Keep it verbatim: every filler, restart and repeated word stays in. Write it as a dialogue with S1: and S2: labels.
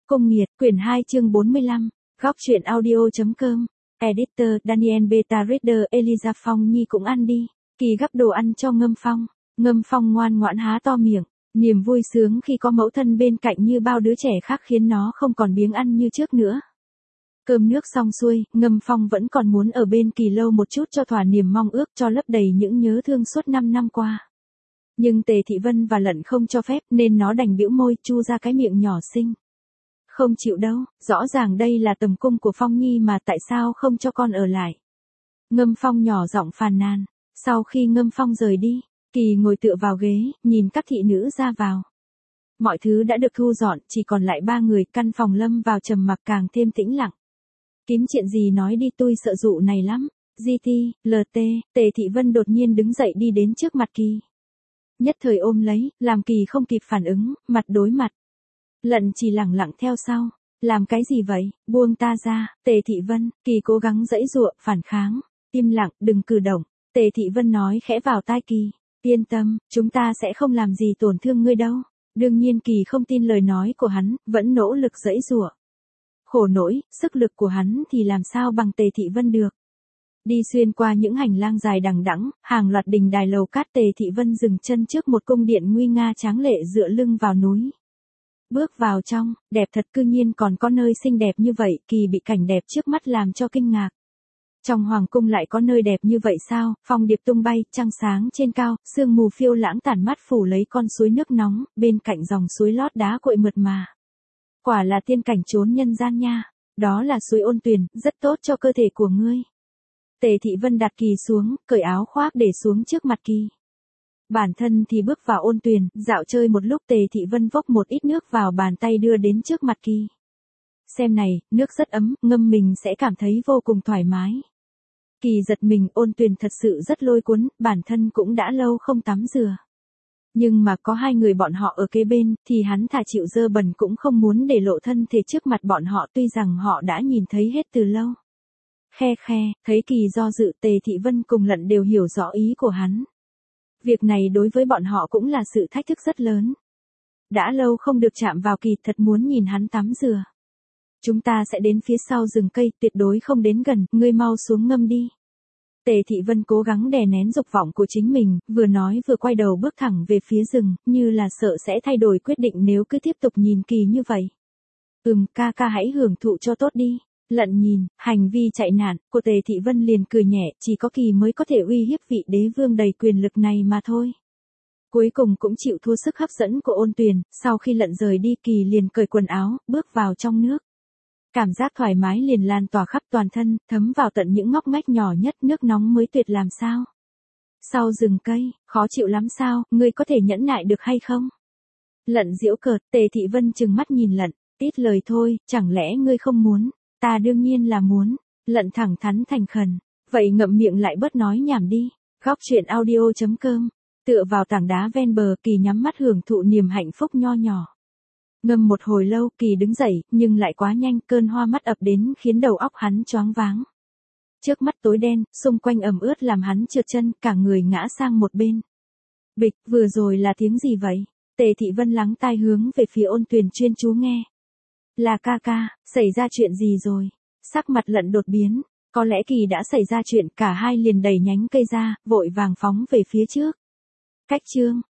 S1: Cung Nghiệt, quyển hai chương bốn mươi lăm, góc truyện audio.com, editor, Daniel Beta Reader, Eliza Phong Nhi cũng ăn đi, Kỳ gắp đồ ăn cho Ngâm Phong, Ngâm Phong ngoan ngoãn há to miệng, niềm vui sướng khi có mẫu thân bên cạnh như bao đứa trẻ khác khiến nó không còn biếng ăn như trước nữa. Cơm nước xong xuôi, Ngâm Phong vẫn còn muốn ở bên Kỳ lâu một chút cho thỏa niềm mong ước, cho lấp đầy những nhớ thương suốt năm năm qua. Nhưng Tề Thị Vân và Lận không cho phép nên nó đành bĩu môi chu ra cái miệng nhỏ xinh. Không chịu đâu, rõ ràng đây là tầm cung của Phong Nhi mà tại sao không cho con ở lại. Ngâm Phong nhỏ giọng phàn nàn. Sau khi Ngâm Phong rời đi, Kỳ ngồi tựa vào ghế, nhìn các thị nữ ra vào. Mọi thứ đã được thu dọn, chỉ còn lại ba người, căn phòng lâm vào trầm mặc càng thêm tĩnh lặng. Kiếm chuyện gì nói đi, tôi sợ dụ này lắm. giê tê, lờ tê, Tề Thị Vân đột nhiên đứng dậy đi đến trước mặt Kỳ. Nhất thời ôm lấy, làm Kỳ không kịp phản ứng, mặt đối mặt. Lận chỉ lẳng lặng theo sau. Làm cái gì vậy, buông ta ra. Tề Thị Vân, Kỳ cố gắng giãy giụa, phản kháng. Im lặng, đừng cử động. Tề Thị Vân nói khẽ vào tai Kỳ. Yên tâm, chúng ta sẽ không làm gì tổn thương ngươi đâu. Đương nhiên Kỳ không tin lời nói của hắn, vẫn nỗ lực giãy giụa. Khổ nỗi, sức lực của hắn thì làm sao bằng Tề Thị Vân được. Đi xuyên qua những hành lang dài đằng đẵng, hàng loạt đình đài lầu cát, Tề Thị Vân dừng chân trước một cung điện nguy nga tráng lệ dựa lưng vào núi. Bước vào trong, đẹp thật, cư nhiên còn có nơi xinh đẹp như vậy. Kỳ bị cảnh đẹp trước mắt làm cho kinh ngạc. Trong hoàng cung lại có nơi đẹp như vậy sao? Phong điệp tung bay, trăng sáng trên cao, sương mù phiêu lãng tản mát phủ lấy con suối nước nóng, bên cạnh dòng suối lót đá cuội mượt mà. Quả là tiên cảnh trốn nhân gian nha. Đó là suối Ôn Tuyền, rất tốt cho cơ thể của ngươi. Tề Thị Vân đặt Kỳ xuống, cởi áo khoác để xuống trước mặt Kỳ. Bản thân thì bước vào Ôn Tuyền, dạo chơi một lúc. Tề Thị Vân vốc một ít nước vào bàn tay đưa đến trước mặt Kỳ. Xem này, nước rất ấm, ngâm mình sẽ cảm thấy vô cùng thoải mái. Kỳ giật mình, Ôn Tuyền thật sự rất lôi cuốn, bản thân cũng đã lâu không tắm rửa. Nhưng mà có hai người bọn họ ở kế bên, thì hắn thà chịu dơ bẩn cũng không muốn để lộ thân thể trước mặt bọn họ, tuy rằng họ đã nhìn thấy hết từ lâu. Khe khe, thấy Kỳ do dự, Tề Thị Vân cùng Lận đều hiểu rõ ý của hắn. Việc này đối với bọn họ cũng là sự thách thức rất lớn. Đã lâu không được chạm vào Kỳ, thật muốn nhìn hắn tắm rửa. Chúng ta sẽ đến phía sau rừng cây, tuyệt đối không đến gần, ngươi mau xuống ngâm đi. Tề Thị Vân cố gắng đè nén dục vọng của chính mình, vừa nói vừa quay đầu bước thẳng về phía rừng, như là sợ sẽ thay đổi quyết định nếu cứ tiếp tục nhìn Kỳ như vậy. Ừm, ca ca hãy hưởng thụ cho tốt đi. Lận nhìn, hành vi chạy nạn của Tề Thị Vân liền cười nhẹ, chỉ có Kỳ mới có thể uy hiếp vị đế vương đầy quyền lực này mà thôi. Cuối cùng cũng chịu thua sức hấp dẫn của Ôn Tuyền, sau khi Lận rời đi Kỳ liền cởi quần áo, bước vào trong nước. Cảm giác thoải mái liền lan tỏa khắp toàn thân, thấm vào tận những ngóc ngách nhỏ nhất, nước nóng mới tuyệt làm sao. Sau rừng cây, khó chịu lắm sao, ngươi có thể nhẫn nại được hay không? Lận giễu cợt, Tề Thị Vân trừng mắt nhìn Lận, ít lời thôi, chẳng lẽ ngươi không muốn? Ta đương nhiên là muốn. Lận thẳng thắn thành khẩn, vậy ngậm miệng lại bớt nói nhảm đi. Góc truyện audio.com, tựa vào tảng đá ven bờ, Kỳ nhắm mắt hưởng thụ niềm hạnh phúc nho nhỏ. Ngâm một hồi lâu, Kỳ đứng dậy, nhưng lại quá nhanh, cơn hoa mắt ập đến khiến đầu óc hắn choáng váng. Trước mắt tối đen, xung quanh ẩm ướt làm hắn trượt chân, cả người ngã sang một bên. Bịch, vừa rồi là tiếng gì vậy? Tề Thị Vân lắng tai hướng về phía Ôn Tuyền chuyên chú nghe. Là ca ca, xảy ra chuyện gì rồi? Sắc mặt Lận đột biến, có lẽ Kỳ đã xảy ra chuyện, cả hai liền đẩy nhánh cây ra, vội vàng phóng về phía trước. Cách chương,